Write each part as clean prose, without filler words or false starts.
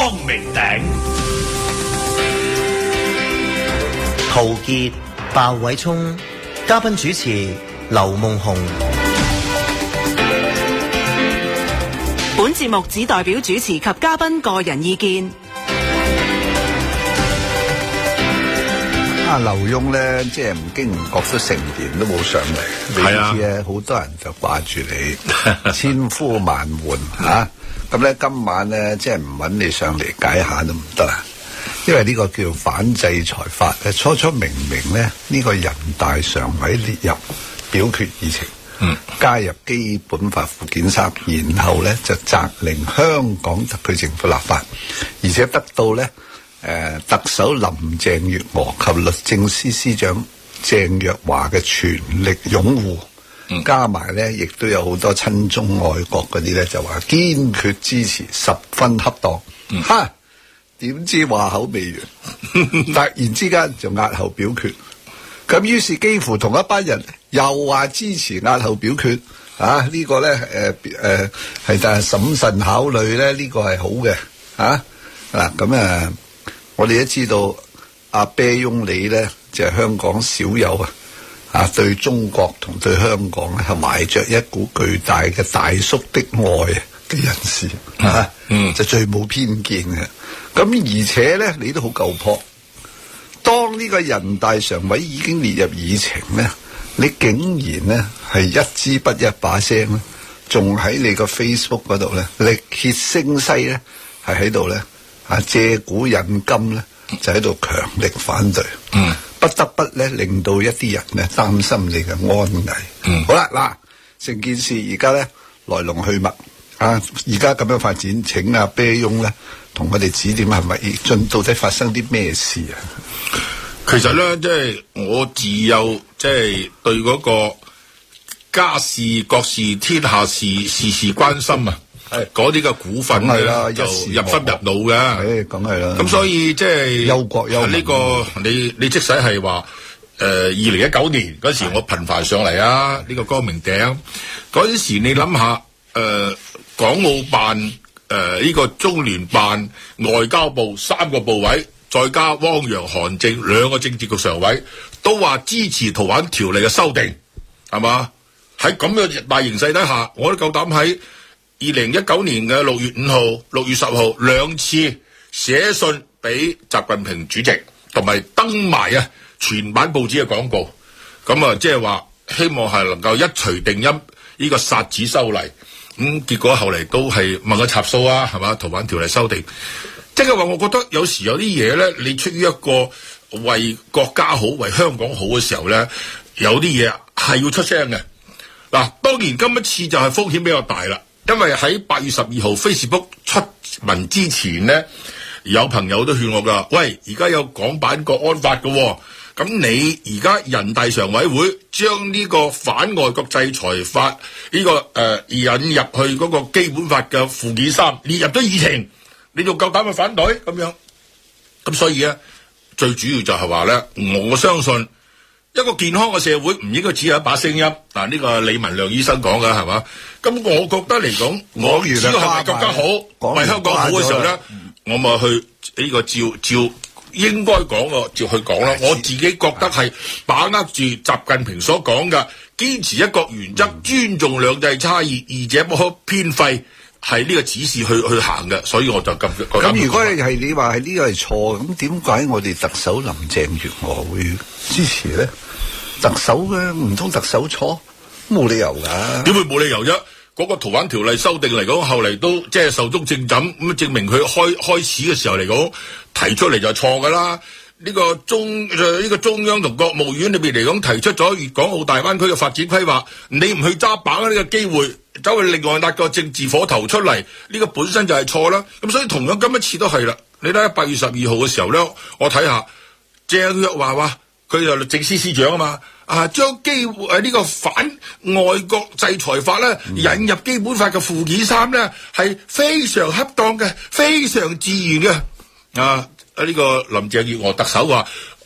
光明頂。 陶傑、鮑偉聰，嘉賓主持劉夢熊。 本節目只代表主持及嘉賓個人意見。 劉墉咧，即係唔經唔覺都成年都冇上嚟，你知咧，好多人就掛住你，千呼萬喚嚇。咁咧今晚咧，即係唔揾你上嚟解下都唔得啊！因為呢個叫反制裁法咧，初明咧呢個人大常委列入表決議程，加入基本法附件3，然後咧就責令香港特區政府立法，而且得到咧特首林鄭月娥及律政司司長鄭若驊嘅全力擁護，加埋咧亦都有好多親中愛國嗰啲咧就話堅決支持，十分恰當。點知話口未完，突然之間就押後表決，咁於是幾乎同一班人又話支持押後表決。呢個咧係但係審慎考慮咧，呢個係好嘅咁我哋都知道阿啤翁你咧就係香港少有對中國同對香港咧係懷着一股巨大嘅大叔的愛嘅人士就最冇偏見嘅。咁而且咧你都好夠魄，當呢個人大常委已經列入議程咧，你竟然咧係一支筆一把聲咧，仲喺你個 Facebook 嗰度咧力竭聲嘶咧係喺度咧借古引今咧就喺度強力反對，不得不咧令到一啲人咧擔心你嘅安危。好啦，嗱，成件事而家咧來龍去脈而家咁樣發展，請阿啤翁咧同我哋指點係咪到底發生啲咩事啊？ 其實咧，即係我自幼即係對嗰個家事國事天下事事事關心嗰啲嘅股份咧就入心入腦嘅， 梗係啦。 咁所以即係憂國憂民呢個你即使係話2019年嗰時我頻繁上嚟呢個光明頂嗰陣時，你諗下港澳辦呢個中聯辦外交部3個部委，再加汪洋韓正2個政治局常委，都話支持逃犯條例嘅修訂，係嘛？喺咁嘅大形勢底下，我都夠膽喺2019年嘅6月5號、6月10號2次寫信俾習近平主席，同埋登埋全版報紙嘅廣告，咁即係話希望係能夠一錘定音呢個殺止修例。結果後嚟都係問個插數係嘛？逃犯條例修訂，即係話我覺得有時有啲嘢咧，你出於一個為國家好、為香港好嘅時候咧，有啲嘢係要出聲嘅。嗱，當然今一次就係風險比較大啦，因為喺8月12號 Facebook 出文之前咧，有朋友都勸我噶，喂，而家有港版國安法嘅，咁你而家人大常委會將呢個反外國制裁法呢個引入去嗰個基本法嘅附件3列入咗議程，你仲夠膽去反對咁樣？咁所以咧，最主要就係話咧，我相信一個健康嘅社會唔應該只有一把聲音。呢個李文亮醫生講嘅係嘛？咁我覺得嚟講，我只要係為國家好、為香港好嘅時候咧，我咪去呢個照應該講嘅照去講啦。我自己覺得係把握住習近平所講嘅，堅持一國原則，尊重兩制差異，二者不可偏廢，係呢個指示去行嘅。所以我就咁。 咁如果係你話係呢個係錯，咁點解我哋特首林鄭月娥會支持咧？特首嘅唔通特首錯？冇理由㗎。 點會冇理由啫？嗰個逃犯條例修訂嚟講，後嚟都即係壽終正寢，咁證明佢開始嘅時候嚟講提出嚟就錯㗎啦。呢個中央同國務院裏邊嚟講提出咗粵港澳大灣區嘅發展規劃，你唔去揸把握呢個機會，走去另外揦個政治火頭出嚟，呢個本身就係錯啦。咁所以同樣今一次都係啦。你睇8月12號嘅時候咧，我睇下鄭若驊話佢就律政司司長啊嘛，將呢個反外國制裁法咧引入基本法嘅附件3咧係非常恰當嘅，非常自然嘅。呢個林鄭月娥特首話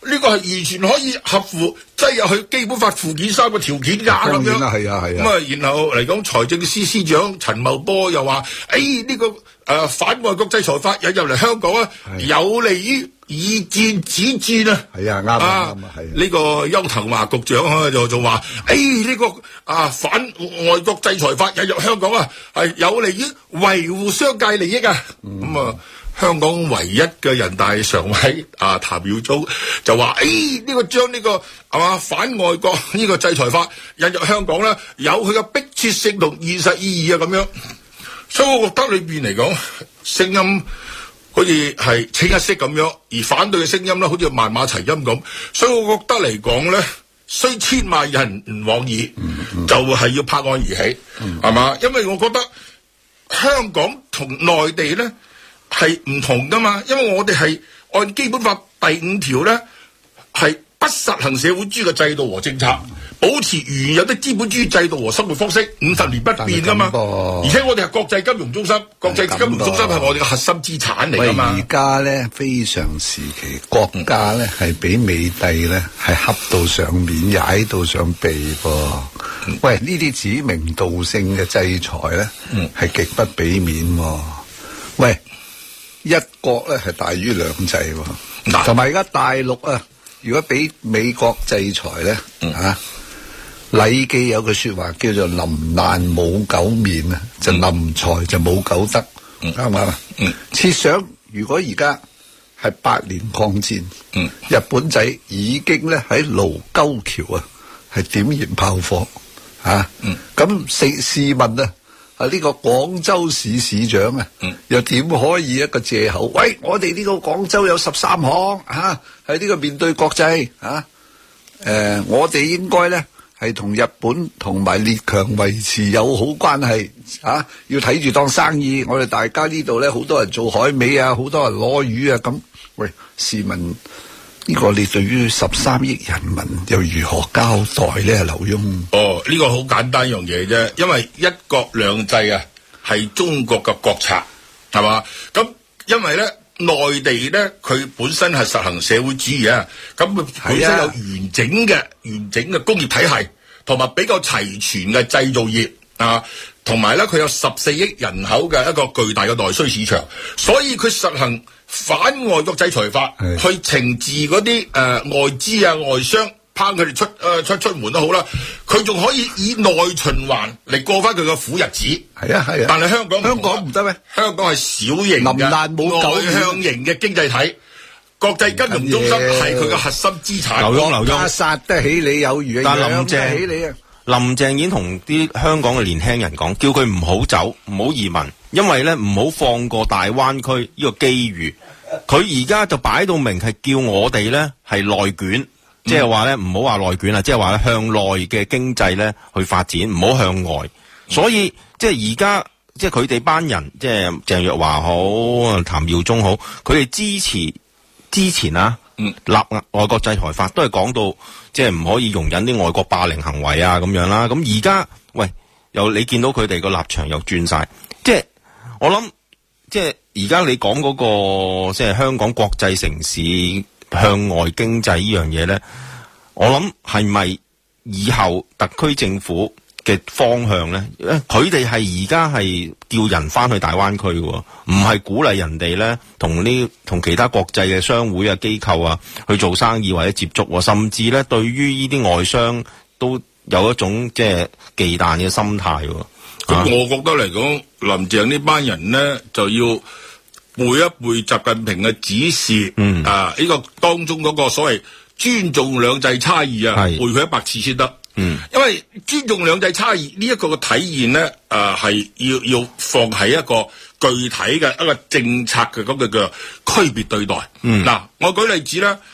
呢個係完全可以合乎擠入去基本法附件3個條件㗎咁樣。 係啊。 咁啊，然後嚟講財政司司長陳茂波又話：呢個反外國制裁法引入嚟香港啊，有利於以戰止戰啊。係啊，啱啊。呢個邱騰華局長就話：呢個反外國制裁法引入香港啊，係有利於維護商界利益啊。咁啊。香港唯一嘅人大常委譚耀宗就話：呢個將呢個反外國呢個制裁法引入香港咧，有佢嘅迫切性同現實意義啊咁樣。所以我覺得裏邊嚟講，聲音好似係清一色咁樣，而反對嘅聲音咧，好似萬馬齊喑咁。所以我覺得嚟講咧，雖千萬人唔往矣，就係要拍案而起，係嘛？因為我覺得香港同內地咧係唔同噶嘛，因為我哋係按基本法第5條咧，係不實行社會主義嘅制度和政策，保持原有的資本主義制度和生活方式50年不變噶嘛。而且我哋係國際金融中心，國際金融中心係我哋嘅核心資產嚟噶嘛。 而家咧非常時期，國家咧係俾美帝咧係恰到上面，踩到上鼻噃。喂，呢啲指名道姓嘅制裁咧，係極不俾面喎。喂！一國咧係大於兩制喎，同埋而家大陸啊，如果俾美國制裁咧，禮記有句說話叫做臨難冇狗面啊，就臨財就冇狗得，啱唔啱啊？設想如果而家係8年抗戰，日本仔已經咧喺盧溝橋啊，係點燃炮火咁試問啊？呢個廣州市市長啊，又點可以一個借口？喂，我哋呢個廣州有13行喺呢個面對國際我哋應該咧係同日本同埋列強維持友好關係要睇住當生意。我哋大家呢度咧好多人做海味啊，好多人攞魚啊咁。喂，試問呢個你對於13億人民又如何交代咧？劉墉， 呢個好簡單一樣嘢啫，因為一國兩制啊係中國嘅國策，係嘛？咁因為咧內地咧佢本身係實行社會主義啊，咁佢本身有完整嘅工業體系，同埋比較齊全嘅製造業同埋咧佢有14億人口嘅一個巨大嘅內需市場，所以佢實行反外國制裁法去懲治嗰啲外資啊外商，拋佢哋出門都好啦，佢仲可以以內循環嚟過翻佢嘅苦日子。係啊，但係香港唔得咩？香港係小型嘅外向型嘅經濟體，國際金融中心係佢嘅核心資產。 劉墉殺得起你有餘， 但養得起你啊！ 林鄭已經同啲香港嘅年輕人講，叫佢唔好走，唔好移民，因為咧唔好放過大灣區呢個機遇。佢而家就擺到明係叫我哋咧係內卷，即係話咧唔好話內卷啦，即係話向內嘅經濟咧去發展，唔好向外。所以即係而家即係佢哋班人，即係鄭若驊好，譚耀宗好，佢哋支持之前立外國制裁法都係講到即係唔可以容忍啲外國霸凌行為啊咁樣啦。咁而家喂又你見到佢哋個立場又轉晒，即係我諗即係而家你講嗰個即係香港國際城市向外經濟呢樣嘢咧，我諗係咪以後特區政府嘅方向咧？佢哋係而家係叫人翻去大灣區嘅，唔係鼓勵人哋咧同其他國際嘅商會啊機構啊去做生意或者接觸，甚至咧對於呢啲外商都有一種即係忌憚嘅心態。 咁我覺得嚟講，林鄭呢班人咧就要背一背習近平嘅指示，呢個當中嗰個所謂尊重兩制差異背佢100次先得。因為尊重兩制差異呢一個嘅體現咧，係要放喺一個具體嘅一個政策嘅嗰個叫區別對待。我舉例子啦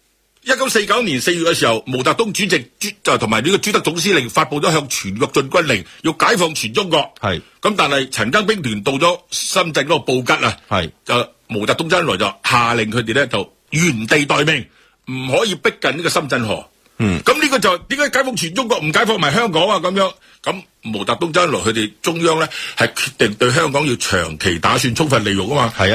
，1949年4月嘅時候，毛澤東主席就同埋呢個朱德總司令發佈咗向全國進軍令，要解放全中國。咁但係陳赓兵團到咗深圳嗰個布吉啊，就毛澤東周恩來就下令佢哋咧就原地待命，唔可以逼近呢個深圳河。咁呢個就點解解放全中國唔解放埋香港啊？咁樣咁毛澤東周恩來佢哋中央咧係決定對香港要長期打算充分利用啊嘛。即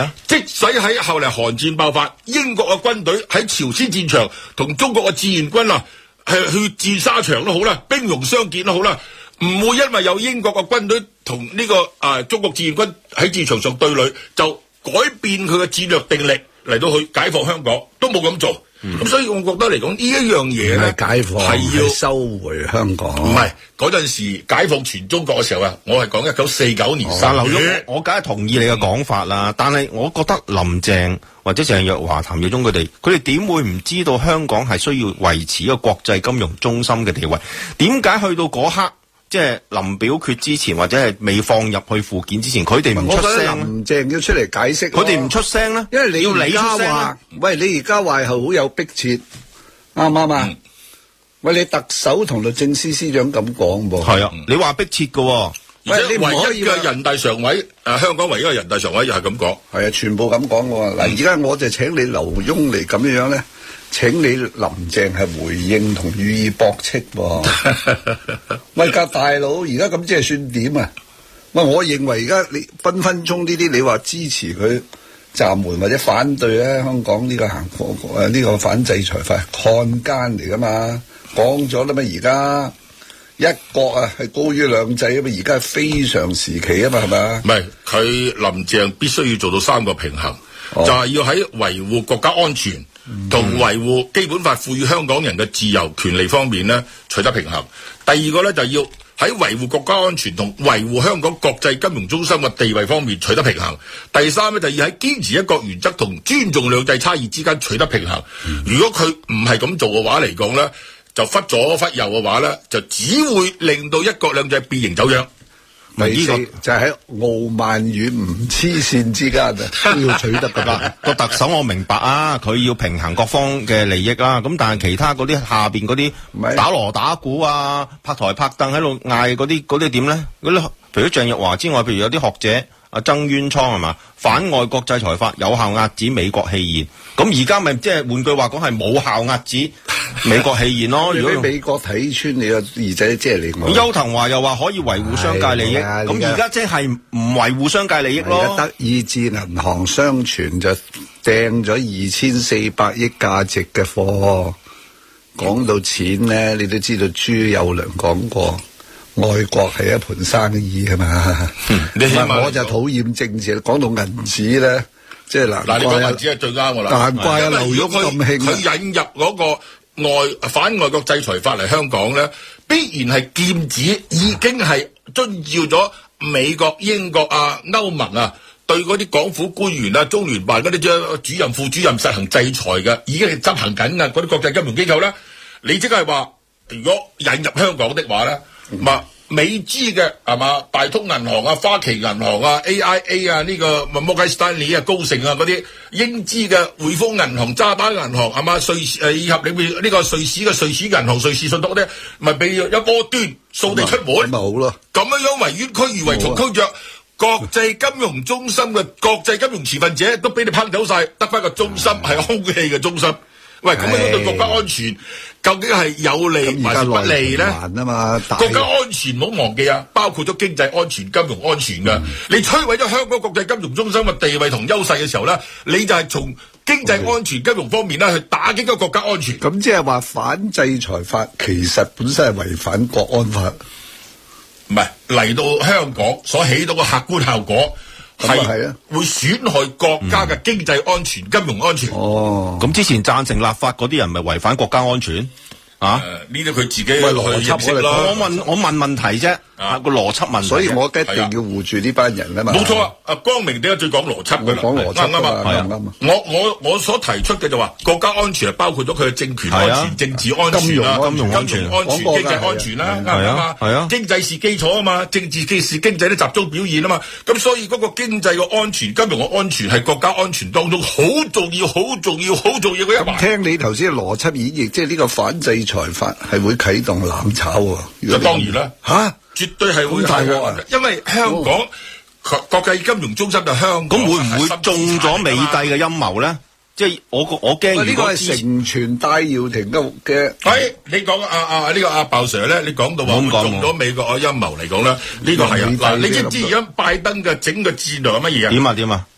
使喺後嚟韓戰爆發，英國嘅軍隊喺朝鮮戰場同中國嘅志願軍啊，係血戰沙場都好啦，兵戎相見都好啦，唔會因為有英國嘅軍隊同呢個中國志願軍喺戰場上對壘，就改變佢嘅戰略定力嚟到去解放香港，都冇咁做。咁所以我覺得嚟講呢一樣嘢咧， 解放係要收回香港。 唔係嗰陣時解放全中國嘅時候啊，我係講1949年3月。 我梗係同意你嘅講法啦，但係我覺得林鄭或者鄭若驊、譚耀宗佢哋點會唔知道香港係需要維持一個國際金融中心嘅地位？點解去到嗰刻？即係臨表決之前，或者係未放入去附件之前，佢哋唔出聲。 林鄭要出嚟解釋， 佢哋唔出聲咧， 因為你而家要話，喂，你而家話係好有迫切，啱唔啱啊？喂，你特首同律政司司長咁講噃， 係啊，你話迫切嘅， 而且唯一嘅人大常委，香港唯一嘅人大常委又係咁講， 係啊，全部咁講喎。嗱，而家我就請你劉墉嚟咁樣咧。請你林鄭係回應同予以駁斥喎。喂，大佬，而家咁即係算點啊？喂，我認為而家你分分鐘呢啲，你話支持佢暫緩或者反對咧，香港呢個呢個反制裁法漢奸嚟噶嘛？講咗啦嘛，而家一國啊係高於兩制啊嘛，而家係非常時期啊嘛，係咪啊？ 唔係，佢林鄭必須要做到3個平衡，就係要喺維護國家安全同維護基本法賦予香港人嘅自由權利方面咧取得平衡。第二個咧就要喺維護國家安全同維護香港國際金融中心嘅地位方面取得平衡。第三咧就要喺堅持一國原則同尊重兩制差異之間取得平衡。如果佢唔係咁做嘅話嚟講咧，就忽左忽右嘅話咧，就只會令到一國兩制變形走樣。 第四就喺傲慢與唔黐線之間都要取得㗎啦。 個特首我明白啊，佢要平衡各方嘅利益啦。咁但係其他嗰啲下邊嗰啲打鑼打鼓啊、拍台拍凳喺度嗌嗰啲點咧？嗰啲除咗鄭若驊之外，譬如有啲學者曾淵滄係嘛，反外國制裁法有效遏止美國棄言。咁而家咪即係換句話講係冇效遏止美國棄言咯。如果美國睇穿你個兒仔，即係你我。 邱騰華又話可以維護商界利益，咁而家即係唔維護商界利益咯。 德意志銀行相傳就掟咗2400億價值嘅貨，講到錢咧，你都知道朱友良講過。外國係一盤生意係嘛？我就討厭政治，講到銀紙咧，即係嗱， 你講銀紙係最啱㗎啦。 難怪啊，劉墉咁興。 佢引入嗰個反外國制裁法嚟香港咧，必然係劍指已經係遵照咗美國、英國啊、歐盟啊對嗰啲港府官員啊、中聯辦嗰啲主任、副主任實行制裁嘅，已經係執行緊嘅嗰啲國際金融機構咧。你即係話，如果引入香港的話咧？美資嘅係嘛，大通銀行啊、花旗銀行啊、AIA 啊、呢個摩根士丹利啊、高盛啊嗰啲，英資嘅匯豐銀行、渣打銀行係嘛，瑞士以及裏面呢個瑞士嘅瑞士銀行、瑞士信託嗰啲，咪俾一波端掃地出門， 咪好咯。 咁樣維園區如圍從區着，國際金融中心嘅國際金融持份者都俾你烹走晒，得翻個中心係空氣嘅中心。喂，咁樣對國家安全究竟係有利還是不利咧？國家安全唔好忘記啊，包括咗經濟安全、金融安全噶。你摧毀咗香港國際金融中心嘅地位同優勢嘅時候咧，你就係從經濟安全、金融方面咧去打擊咗國家安全。 咁即係話反制裁法其實本身係違反國安法， 唔係嚟到香港所起到嘅客觀效果。係會損害國家嘅經濟安全、金融安全。 哦，咁之前贊成立法嗰啲人咪違反國家安全啊？ 呢啲佢自己去認識啦。 我問問題啫，個邏輯問題。 所以我一定要護住呢班人啊嘛。 冇錯啊！光明點解最講邏輯㗎啦？ 講邏輯啱。我所提出嘅就話國家安全係包括咗佢嘅政權安全、政治安全啦、金融安全、經濟安全啦，啱唔啱啊？係啊，經濟是基礎啊嘛，政治是經濟都集中表現啊嘛。咁所以嗰個經濟嘅安全、金融嘅安全係國家安全當中好重要、好重要、好重要嘅一環。 聽你頭先嘅邏輯演繹，即係呢個反制裁法係會啟動攬炒喎。 就當然啦，絕對係會大鑊啊！因為香港國際金融中心就香港， 咁會唔會中咗美帝嘅陰謀咧？即係我驚呢個係成全戴耀廷嘅。 你講呢個阿鮑 Sir 咧，你講到話中咗美國嘅陰謀嚟講咧，呢個係啊嗱，你知唔知而家拜登嘅整個戰略係乜嘢啊？ 點啊？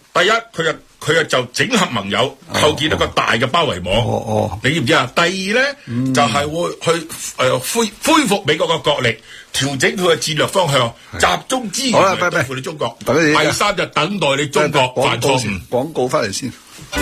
第一佢就整合盟友，構建一個大嘅包圍網。你知唔知啊？第二咧就係會去恢復美國嘅國力，調整佢嘅戰略方向，集中資源嚟對付你中國。第三就等待你中國犯錯誤。 廣告翻嚟先。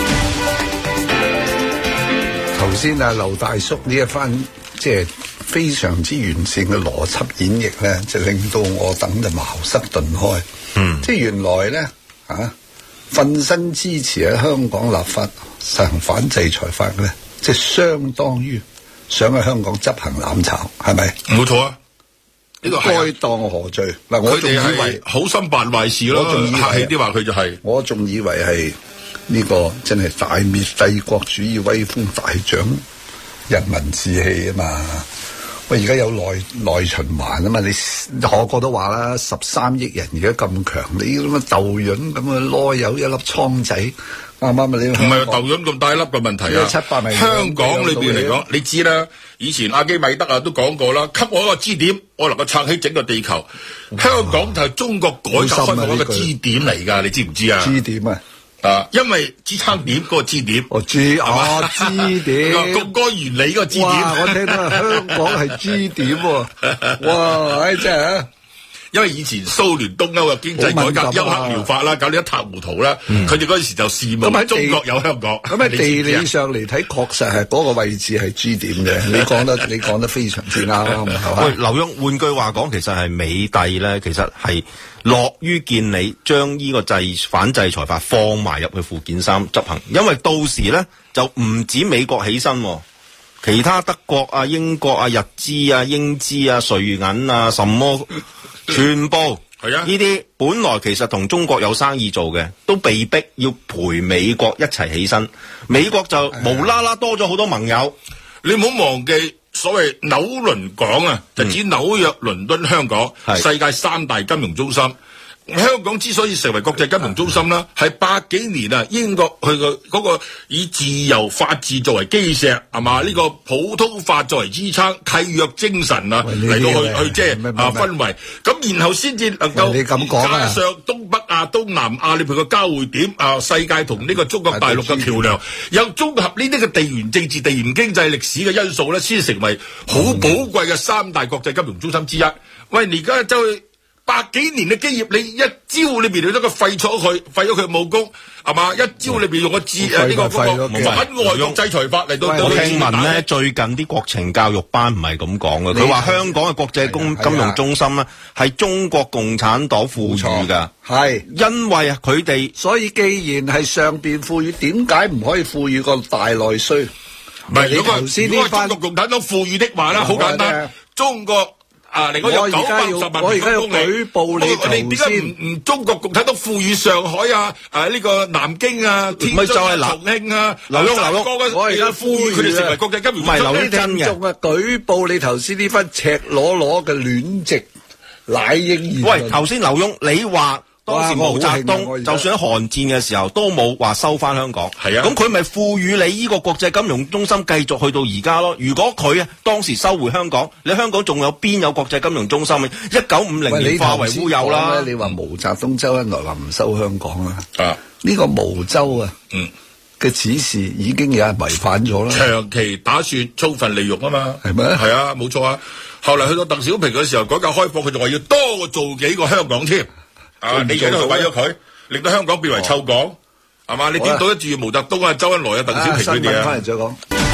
頭先啊，劉大叔呢一番即係非常之完善嘅邏輯演繹咧，就令到我等就茅塞頓開。即係原來咧瞓身支持喺香港立法實行反制裁法嘅咧，即係相當於想喺香港執行攬炒，係咪？ 冇錯啊！呢個該當何罪？嗱，我仲以為好心辦壞事咯，客氣啲話佢就係。我仲以為係呢個真係大滅帝國主義威風，大長人民志氣啊嘛！喂，而家有內循環啊嘛！你個個都話啦，13億人而家咁強，你咁嘅豆潤咁嘅攞有一粒倉仔，啱啱啊？你唔係豆潤咁大粒嘅問題啊！香港裏邊嚟講，你知啦，以前阿基米德啊都講過啦，給我一個支點，我能夠撐起整個地球。香港就係中國改革開放一個支點嚟㗎，你知唔知啊？ 支點啊！ 因為支撐點嗰個支點， 支點， 槓桿原理嗰個支點。 我聽到香港係支點喎，哇！真係因為以前蘇聯東歐嘅經濟改革休克療法啦，搞到一塌糊塗啦，佢哋嗰陣時就視望中國有香港。 咁喺地理上嚟睇，確實係嗰個位置係支點嘅。你講得非常之啱。 喂，劉墉，換句話講，其實係美帝咧，其實係樂於見你將呢個反制裁法放埋入去附件3執行，因為到時咧就唔止美國起身，其他德國啊、英國啊、日資啊、英資啊、瑞銀啊，什麼全部係啊，呢啲本來其實同中國有生意做嘅，都被逼要陪美國一齊起身。美國就無啦啦多咗好多盟友。 你唔好忘記所謂紐倫港啊，就指紐約、倫敦、香港，世界3大金融中心。香港之所以成為國際金融中心啦，係100幾年啊，英國佢嗰個以自由法治作為基石，係嘛？呢個普通法作為支撐，契約精神啊，嚟到去即係氛圍，咁然後先至能夠加上東北亞、東南亞呢個交匯點啊，世界同呢個中國大陸嘅橋梁，有綜合呢啲嘅地緣政治、地緣經濟、歷史嘅因素咧，先成為好寶貴嘅3大國際金融中心之一。喂，而家就去100幾年嘅基業，你一招裏邊你都個廢咗佢武功，係嘛？一招裏邊用個呢個反外國制裁法嚟到。 我聽聞咧，最近啲國情教育班唔係咁講嘅，佢話香港嘅國際金融中心咧係中國共產黨賦予㗎， 係因為佢哋， 所以既然係上邊賦予，點解唔可以賦予個大內需？ 唔係，如果中國共產黨賦予的話咧，好簡單，中國。你講有910萬我而家要舉報你點解唔中國共產黨賦予上海啊？呢個南京啊、天津啊、重慶啊、 劉墉， 我而家賦予佢哋成為國際金融中心。 唔係劉墉真嘅， 仲舉報你頭先呢番赤裸裸嘅戀殖乃英言論。 喂，頭先劉墉你話。當時毛澤東就算喺韓戰嘅時候都冇話收翻香港，係啊，咁佢咪賦予你呢個國際金融中心繼續去到而家咯？如果佢當時收回香港，你香港仲有邊有國際金融中心？1950年化為烏有啦。 你話毛澤東、周恩來話唔收香港啊？呢個毛周啊，嘅指示已經有人違反咗啦。 長期打算充分利用啊嘛， 係咪？ 係啊，冇錯啊。後嚟去到鄧小平嘅時候，改革開放，佢仲話要多做幾個香港添。你而家都去毀咗佢，令到香港變為臭港，係嘛？你點對得住毛澤東啊、周恩來啊、鄧小平佢哋啊？ 翻嚟再講。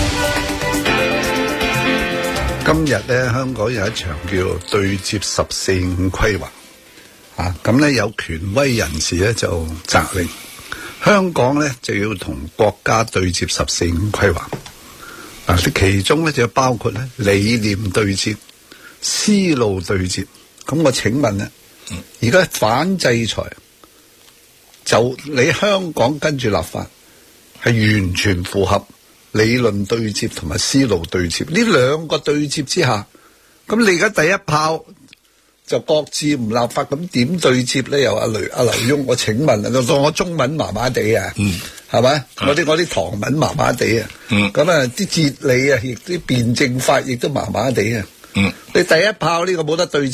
今日咧，香港有一場叫對接14-5規劃，咁咧有權威人士咧就責令香港咧就要同國家對接14-5規劃，其中咧就包括咧理念對接、思路對接。咁我請問咧？而家反制裁就你香港跟住立法係完全符合理論對接同埋思路對接，呢兩個對接之下，咁你而家第一炮就各自唔立法，咁點對接咧？又阿劉墉，我請問啊，當我中文麻麻地啊，係咪？我啲唐文麻麻地啊，咁啊啲哲理啊，亦啲辯證法亦都麻麻地啊，你第一炮呢個冇得對接。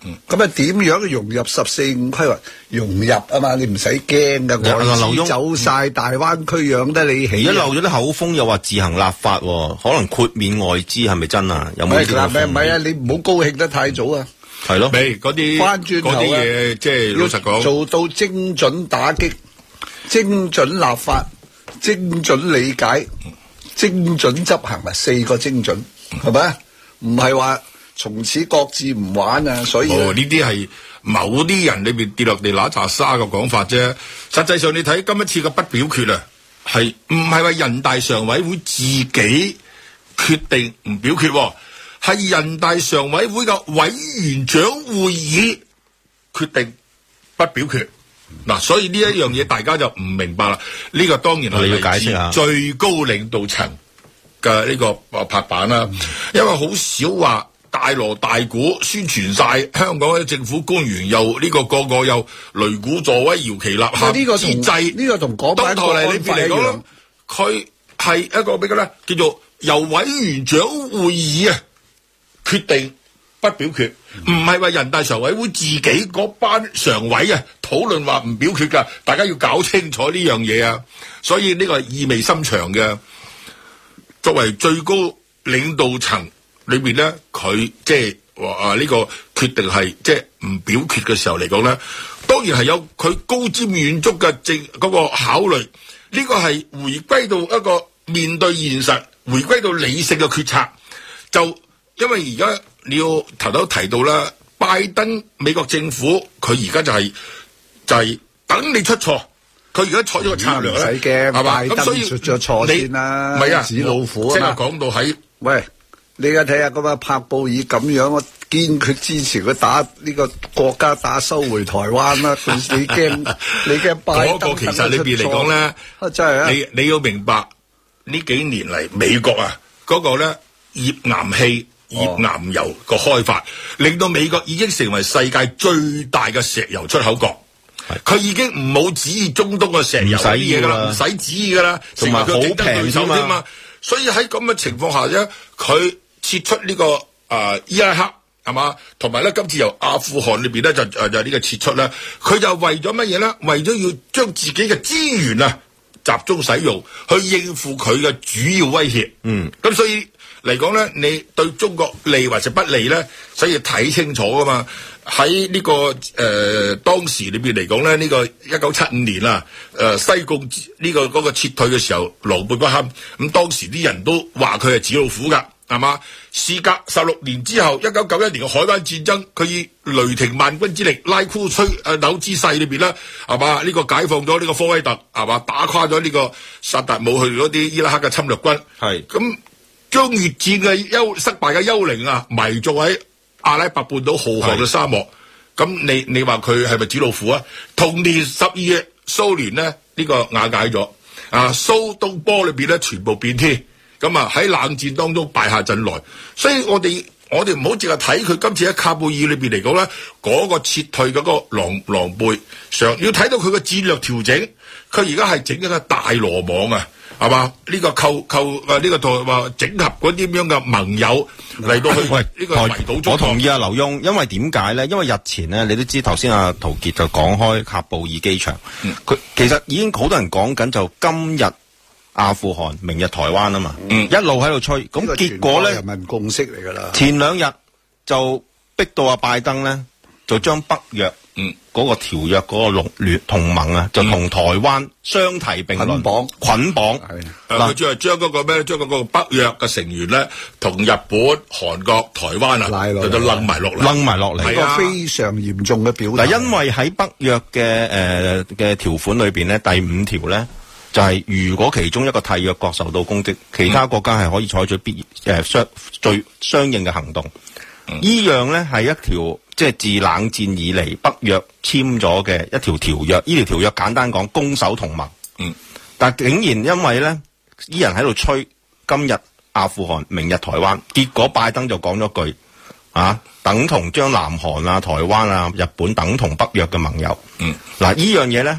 咁啊點樣融入14.5規劃？融入啊嘛，你唔使驚噶，我哋走晒大灣區養得你起。 而家漏咗啲口風，又話自行立法，可能豁免外資，係咪真啊？有冇呢啲？ 唔係啊，你唔好高興得太早啊。 係咯， 未嗰啲翻轉頭啲嘢，即係老實講， 做到精準打擊、精準立法、精準理解、精準執行啊，4個精準係咪？唔係話從此各自唔玩啊，所以呢啲係某啲人裏邊跌落地揦拃沙嘅講法啫。實際上你睇今一次嘅不表決啊，係唔係話人大常委會自己決定唔表決，係人大常委會嘅委員長會議決定不表決。嗱，所以呢一樣嘢大家就唔明白啦。呢個當然係嚟自最高領導層嘅呢個拍板啦，因為好少話大鑼大鼓宣傳晒香港嘅政府官員又呢個個又擂鼓助威搖旗吶喊之際， 呢個同港版國安法一樣， 佢係一個咩嘅咧？叫做由委員長會議啊決定不表決，唔係話人大常委會自己嗰班常委啊討論話唔表決噶，大家要搞清楚呢樣嘢啊！所以呢個係意味深長嘅。作為最高領導層裏邊咧，佢即係話呢個決定係即係唔表決嘅時候嚟講咧，當然係有佢高瞻遠矚嘅嗰個考慮。呢個係回歸到一個面對現實、回歸到理性嘅決策。就因為而家你要頭提到啦，拜登美國政府佢而家就係等你出錯。佢而家採咗個策略咧， 唔使驚， 係嘛？ 咁所以出咗錯先啦， 唔係啊， 紙老虎啊嘛。 即係講到喺， 喂，你而家睇下嗰個柏布爾咁樣，我堅決支持佢打呢個國家打收回台灣啦。你驚拜登嗰個其實裏邊嚟講咧， 真係啊！ 你要明白呢幾年嚟美國啊嗰個咧頁岩氣、頁岩油個開發，令到美國已經成為世界最大嘅石油出口國。佢已經唔好指意中東嘅石油啲嘢噶啦，唔使指意噶啦， 同埋好平添嘛。 所以喺咁嘅情況下咧，佢撤出呢個伊拉克係嘛，同埋咧今次由阿富汗裏邊咧就呢個撤出咧，佢就為咗乜嘢咧？為咗要將自己嘅資源啊集中使用，去應付佢嘅主要威脅。咁所以嚟講咧，你對中國利或者不利咧，所以睇清楚噶嘛。喺呢個當時裏邊嚟講咧，呢個1975年啦，西貢呢個嗰個撤退嘅時候狼狽不堪，咁當時啲人都話佢係紙老虎噶，係嘛？事隔16年之後，1991年嘅海灣戰爭，佢以雷霆萬軍之力拉庫吹紐之勢裏邊啦，係嘛？呢個解放咗呢個科威特，係嘛？打垮咗呢個薩達姆去嗰啲伊拉克嘅侵略軍，係咁將越戰嘅失敗嘅幽靈啊埋葬喺阿拉伯半島浩瀚嘅沙漠，咁你話佢係咪紙老虎啊？同年12月，蘇聯咧呢個瓦解咗，蘇東波裏邊咧全部變天，咁啊喺冷戰當中敗下陣來，所以我哋唔好淨係睇佢今次喺喀布爾裏邊嚟講咧，嗰個撤退嗰個狼狽上，要睇到佢嘅戰略調整，佢而家係整一個大羅網啊！係嘛？呢個呢個同話整合嗰啲咁樣嘅盟友嚟到去呢個圍堵中國。 我同意啊，劉墉，因為點解咧？因為日前咧，你都知頭先阿陶傑就講開喀布爾機場，佢其實已經好多人講緊就今日阿富汗，明日台灣啊嘛，一路喺度吹，咁結果咧， 人民共識嚟㗎啦。 前兩日就逼到阿拜登咧，就將北約嗰個條約嗰個同盟啊，就同台灣相提並論，捆綁。 佢就係將嗰個咩？將嗰個北約嘅成員咧，同日本、韓國、台灣啊，就掕埋落嚟， 一個非常嚴重嘅表態。 嗱，因為喺北約嘅條款裏邊咧，第5條咧就係如果其中一個締約國受到攻擊，其他國家係可以採取最相應嘅行動。依樣咧係一條即係自冷戰以嚟北約簽咗嘅一條條約，呢條條約簡單講攻守同盟。但竟然因為咧，啲人喺度吹今日阿富汗，明日台灣，結果拜登就講咗句等同將南韓啊、台灣啊、日本等同北約嘅盟友。嗱，呢樣嘢咧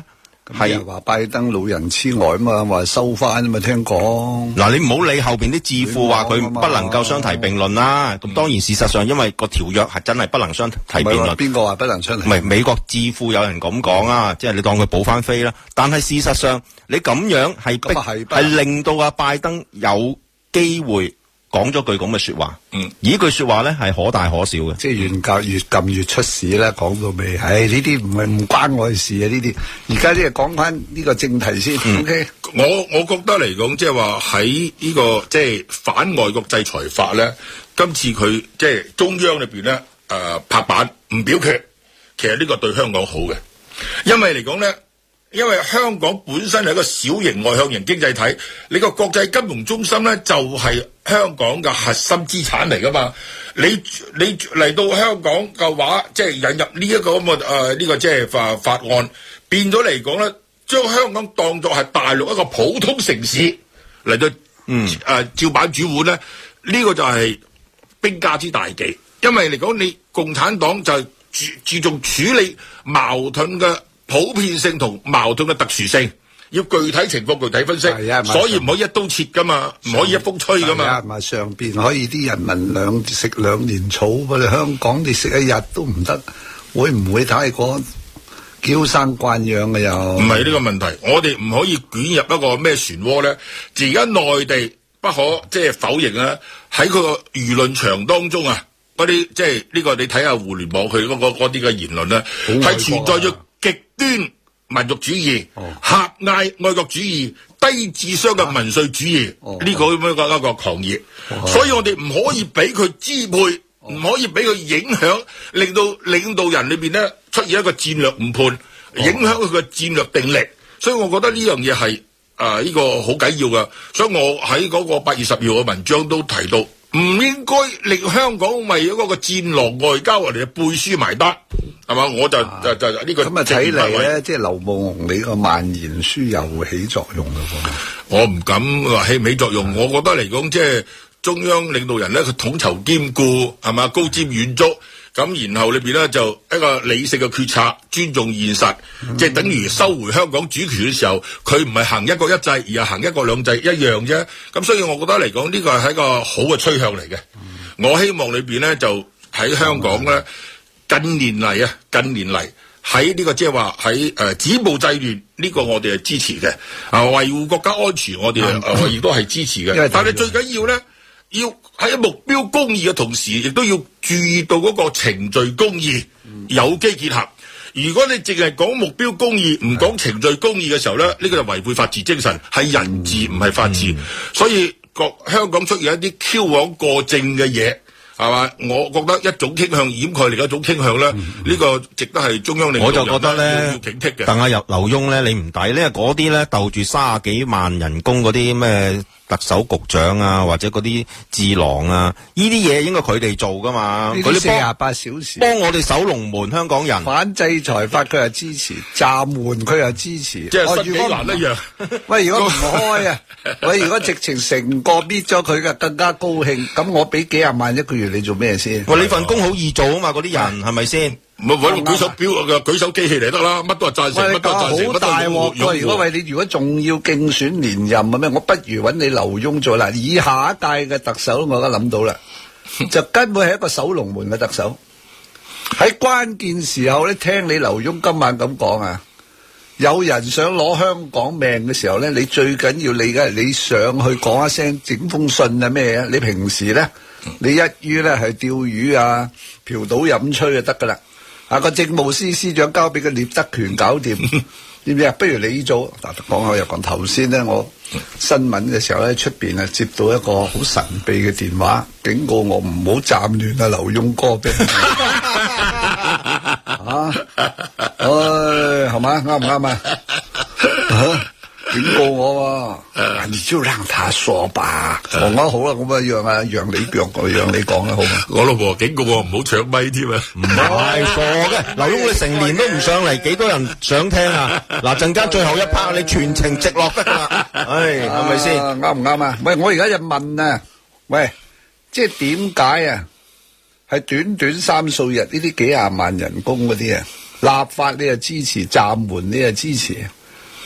係話拜登老人痴呆啊嘛，話收翻啊嘛，聽講。 嗱，你唔好理後邊啲智庫話佢不能夠相提並論啦。咁當然事實上，因為個條約係真係不能相提並論。 邊個話不能相提？ 唔係美國智庫有人咁講啊，即係你當佢補翻飛啦。但係事實上，你咁樣係令到阿拜登有機會講咗句咁嘅說話。而呢句說話咧係可大可小嘅。 即係越撳越出事啦，講到尾，呢啲唔關我事啊！呢啲而家即係講翻呢個正題先。OK， 我覺得嚟講，即係話喺呢個即係反外國制裁法咧，今次佢即係中央裏邊咧拍板唔表決，其實呢個對香港好嘅，因為嚟講咧。因為香港本身係一個小型外向型經濟體，你個國際金融中心咧就係香港嘅核心資產嚟噶嘛。你嚟到香港嘅話，即係引入呢一個咁嘅呢個即係法案，變咗嚟講咧，將香港當作係大陸一個普通城市嚟到照板煮碗咧，呢個就係兵家之大忌。因為嚟講，你共產黨就係注重處理矛盾嘅普遍性同矛盾嘅特殊性，要具體情況具體分析，所以唔可以一刀切噶嘛，唔可以一風吹噶嘛。 咪上邊可以啲人民食兩年草，我哋香港你食一日都唔得，會唔會太過嬌生慣養嘅又？ 唔係呢個問題，我哋唔可以捲入一個咩漩渦咧。而家內地不可即係否認啦，喺佢個輿論場當中啊，嗰啲即係呢個你睇下互聯網佢嗰啲嘅言論咧，係存在咗極端民族主義、狹隘愛國主義、低智商嘅民粹主義，呢個咁樣一個狂熱，所以我哋唔可以俾佢支配，唔可以俾佢影響，令到領導人裏邊咧出現一個戰略誤判，影響佢嘅戰略定力。所以我覺得呢樣嘢係呢個好緊要噶。所以我喺嗰個8月10號嘅文章都提到，唔應該令香港為嗰個戰狼外交嚟背書埋單。係嘛？我就呢個咁啊！睇嚟咧，即係劉夢熊你個萬言書又起作用啦喎！ 我唔敢話起唔起作用，我覺得嚟講，即係中央領導人咧，佢統籌兼顧，係嘛，高瞻遠矚，咁然後裏邊咧就一個理性嘅決策，尊重現實，即係等於收回香港主權嘅時候，佢唔係行一國一制，而係行一國兩制一樣啫。咁所以我覺得嚟講，呢個係一個好嘅趨向嚟嘅。我希望裏邊咧就喺香港咧。近年嚟喺呢個即係話喺止暴制亂呢個我哋係支持嘅，維護國家安全我哋亦都係支持嘅。但係最緊要咧，要喺目標公義嘅同時，亦都要注意到嗰個程序公義有機結合。如果你淨係講目標公義，唔講程序公義嘅時候咧，呢個就違背法治精神，係人治唔係法治。所以香港出現一啲矯枉過正嘅嘢。係嘛？我覺得一種傾向掩蓋另一種傾向咧，呢個值得係中央領導人我就覺得咧要警惕嘅。但係劉墉咧，你唔抵咧，嗰啲咧鬥住30幾萬人工嗰啲咩特首局長啊，或者嗰啲智囊啊，呢啲嘢應該佢哋做噶嘛。 呢啲48小時幫我哋守龍門香港人。 反制裁法佢又支持，暫緩佢又支持。 即係十幾難一樣。 喂，如果唔開啊，喂，如果直情成個搣咗佢嘅，更加高興。咁我俾幾廿萬一個月，你做咩先？ 喂，你份工好易做啊嘛，嗰啲人係咪先？ 唔係揾個舉手表嘅舉手機器嚟得啦，乜都係贊成，乜都係贊成， 好大鑊。如果你如果仲要競選連任啊咩，我不如揾你劉墉做啦。以下一屆嘅特首，我而家諗到啦，就根本係一個守龍門嘅特首。喺關鍵時候咧，聽你劉墉今晚咁講啊，有人想攞香港命嘅時候咧，你最緊要你梗係你上去講一聲，整封信啊咩啊？你平時咧，你一於咧係釣魚啊、嫖賭飲吹就得噶啦。個政務司司長交俾個聶德權搞掂，知唔知啊？不如你做。嗱，講下又講頭先咧，我新聞嘅時候咧，出邊啊接到一個好神秘嘅電話，警告我唔好暫亂啊劉墉哥俾。係嘛？啱唔啱啊？警告我喎，你就讓他說吧。好啦，咁讓你講啦，好嘛？ 我老婆警告我唔好搶咪添啊！ 唔係傻嘅，劉墉你成年都唔上嚟，幾多人想聽啊？嗱，陣間最後一 part 你全程直落得噶啦，係咪先？ 啱唔啱啊？喂，我而家就問啊，喂，即係點解啊？係短短3數日呢啲幾廿萬人工嗰啲啊，立法你又支持，暫緩你又支持。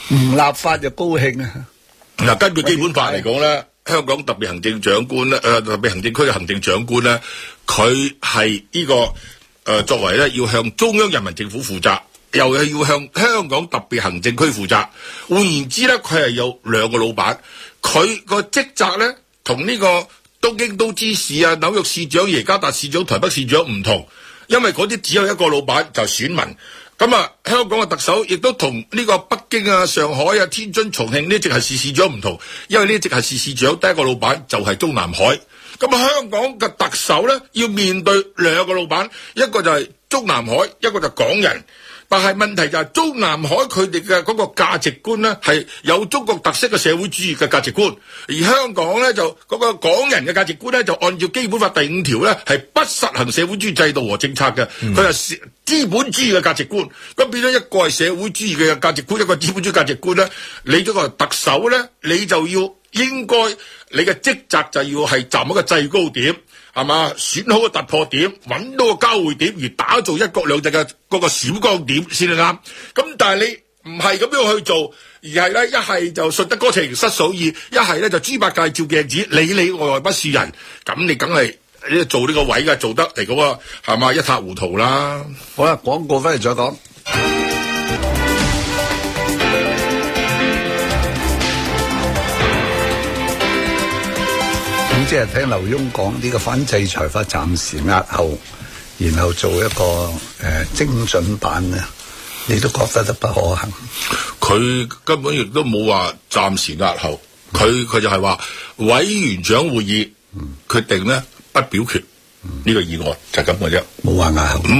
唔立法就高興啊！ 嗱，根據基本法嚟講咧，香港特別行政長官咧，特別行政區嘅行政長官咧，佢係呢個作為咧要向中央人民政府負責，又係要向香港特別行政區負責。換言之咧，佢係有兩個老闆，佢個職責咧同呢個東京都知事啊、紐約市長、耶加達市長、台北市長唔同，因為嗰啲只有一個老闆就係選民。咁啊，香港嘅特首亦都同呢個北京啊、上海啊、天津、重慶呢直轄市市長唔同，因為呢直轄市市長第一個老闆就係中南海。咁啊，香港嘅特首咧要面對兩個老闆，一個就係中南海，一個就係港人。但係問題就係中南海佢哋嘅嗰個價值觀咧係有中國特色嘅社會主義嘅價值觀，而香港咧就嗰個港人嘅價值觀咧就按照基本法第5條咧係不實行社會主義制度和政策嘅，佢係資本主義嘅價值觀。咁變咗一個係社會主義嘅價值觀，一個資本主義價值觀咧，你嗰個特首咧，你就要應該你嘅職責就要係站一個制高點。係嘛？選好個突破點，揾到個交匯點，而打造一國兩制嘅嗰個閃光點先係啱。咁但係你唔係咁樣去做，而係咧一係就順得哥情失嫂意，一係咧就豬八戒照鏡子，裏外外不是人。咁你梗係你做呢個位嘅做得嚟嗰個係嘛一塌糊塗啦。 好啦，廣告翻嚟再講。即係聽劉墉講呢個反制裁法暫時押後，然後做一個精準版咧，你都覺得不可行？ 佢根本亦都冇話暫時押後，佢就係話委員長會議決定咧不表決呢個議案，就係咁嘅啫， 冇話押後，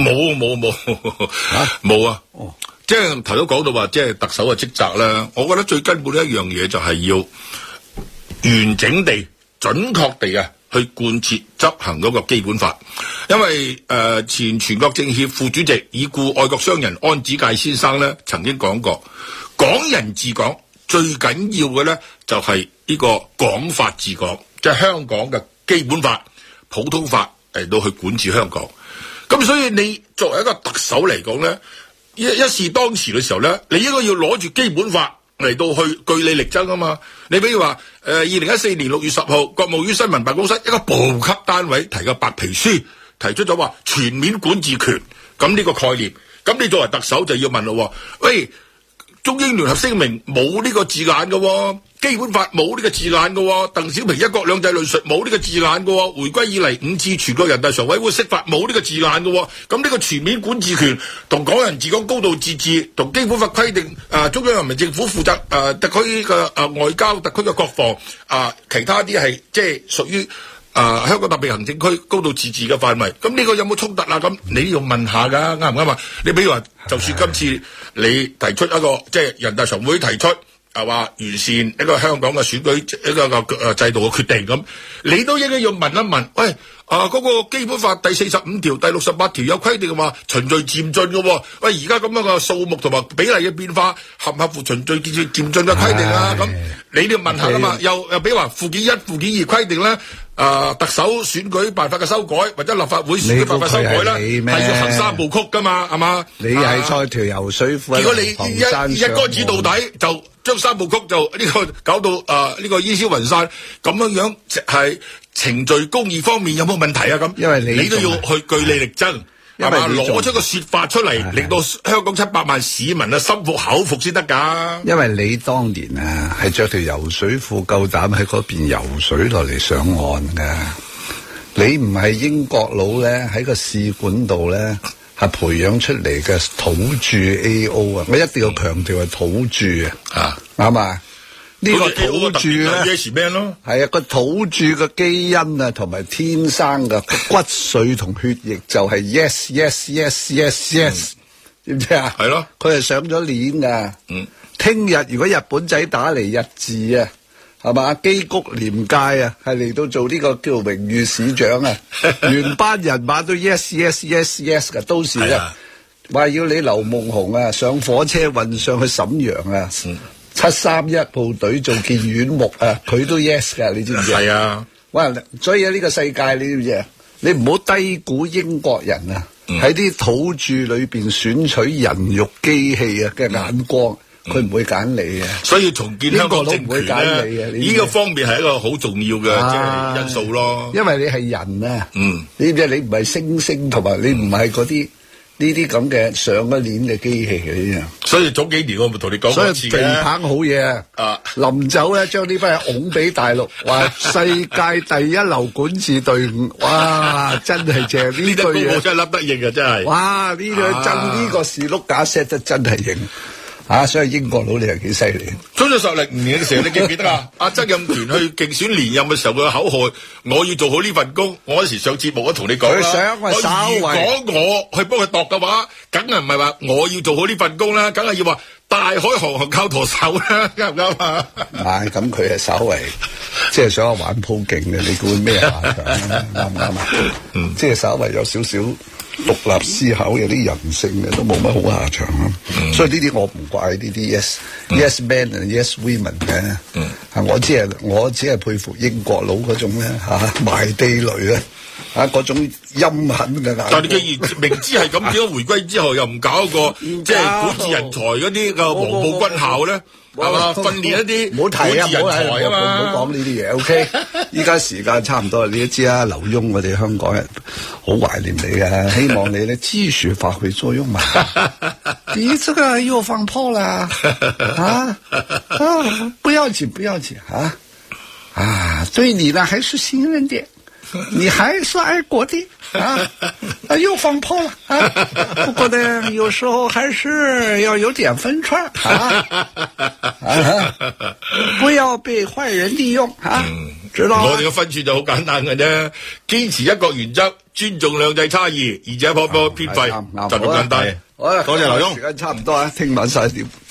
冇啊！即係頭都講到話，即係特首嘅職責咧，我覺得最根本嘅一樣嘢就係要完整地。準確地去貫徹執行嗰個基本法，因為前全國政協副主席已故愛國商人安子介先生咧曾經講過，港人治港最緊要嘅咧就係呢個港法治港，即係香港嘅基本法、普通法嚟到去管治香港。咁所以你作為一個特首嚟講咧，一事當時嘅時候咧，你應該要攞住基本法嚟到去據理力爭啊嘛！你比如話2014年6月10號，國務院新聞辦公室一個部級單位提個白皮書，提出咗話全面管治權，咁呢個概念，咁你作為特首就要問咯，喂，中英聯合聲明冇呢個字眼嘅喎，基本法冇呢個字眼嘅喎，鄧小平一國兩制論述冇呢個字眼嘅喎，回歸以嚟5次全國人大常委會釋法冇呢個字眼嘅喎，咁呢個全面管治權同港人治港高度自治同基本法規定中央人民政府負責特區嘅外交、特區嘅國防其他啲係即係屬於香港特別行政區高度自治嘅範圍，咁呢個有冇衝突啊？咁你要問下㗎，啱唔啱啊？你比如話，就算今次你提出一個即係人大常會提出話完善一個香港嘅選舉一個制度嘅決定咁，你都應該要問一問，喂嗰個基本法第45條、第68條有規定話循序漸進嘅喎，喂而家咁樣嘅數目同埋比例嘅變化合唔合乎循序漸進嘅規定啊？咁你都要問下㗎嘛？又比如話附件1、附件2規定咧。特首選舉辦法嘅修改，或者立法會選舉辦法修改啦，係要行3部曲噶嘛，係嘛？ 你係在條游水褲， 如果你一竿子到底，就將3部曲就呢個搞到呢個煙消雲散，咁樣係程序公義方面有冇問題啊？咁，因為你都要去據理力爭。係嘛？攞出個說法出嚟，令到香港700萬市民心服口服先得㗎。 因為你當年係着條游水褲夠膽喺嗰邊游水落嚟上岸㗎。你唔係英國佬咧，喺個試管度咧係培養出嚟嘅土著 AO 啊！我一定要強調係土著啱嘛？呢個土著咧係個土著嘅基因啊，同埋天生嘅骨髓同血液就係 yes， 知唔知啊？係咯，佢係上咗鏈噶。聽日如果日本仔打嚟日治啊，係嘛？基谷廉介啊，係嚟到做呢個叫榮譽市長啊，原班人馬都 yes 噶，到時啊話要你劉夢熊啊上火車運上去瀋陽啊。731部隊做件軟木啊，佢都 yes 噶，你知唔知啊？係啊，哇！所以喺呢個世界，你知唔知啊？你唔好低估英國人啊，喺啲土著裏邊選取人肉機器啊嘅眼光， 佢唔會揀你嘅。 所以重建香港政權英國佬唔會揀你嘅， 呢個方面係一個好重要嘅即係因素咯。 因為你係人啊，你唔係猩猩，同埋你唔係嗰啲呢啲咁嘅上一年嘅機器嘅呢樣。 所以早幾年我咪同你講過一次嘅。 所以地棒好嘢啊！臨走咧，將呢班人拱俾大陸，話世界第一流管治隊伍，哇！真係正呢句嘢， 我真係笠得應啊！真係。 哇！呢個真呢個士碌架 set 得真係型。所以英國佬你係幾犀利。 早咗10-05年嘅時候，你記唔記得啊？阿曾蔭權去競選連任嘅時候，佢嘅口號：我要做好呢份工。我嗰時上節目都同你講啦。 佢想我稍微， 如果我去幫佢度嘅話，梗係唔係話我要做好呢份工啦，梗係要話大海航行靠舵手啦，啱唔啱啊？ 咁佢係稍微即係想玩鋪勁嘅，你估咩下場？啱唔啱啊？即係稍微有少少獨立思考，有啲人性嘅都冇乜好下場咯。所以呢啲我唔怪呢啲 yes men and yes women 嘅。我只係佩服英國佬嗰種咧埋地雷嗰種陰狠嘅眼。 但係你既然明知係咁，點解回歸之後又唔搞一個即係管治人才嗰啲嘅黃埔軍校咧？係嘛？訓練一啲唔好提啊！ 管治人才啊嘛！ 唔好講呢啲嘢。OK， 依家時間差唔多，你都知啊。劉墉，我哋香港人好懷念你嘅，希望你咧繼續發揮作用嘛。你這個又放炮啦！不要緊，不要緊對你呢還是信任的。你還是愛國的又放炮了不過呢，有時候還是要有點分寸不要被壞人利用知道我哋嘅分寸就好簡單嘅啫，堅持一國原則，尊重兩制差異，而且破破偏廢，就咁簡單。 好啦， 多謝劉墉， 時間差唔多聽晚11點。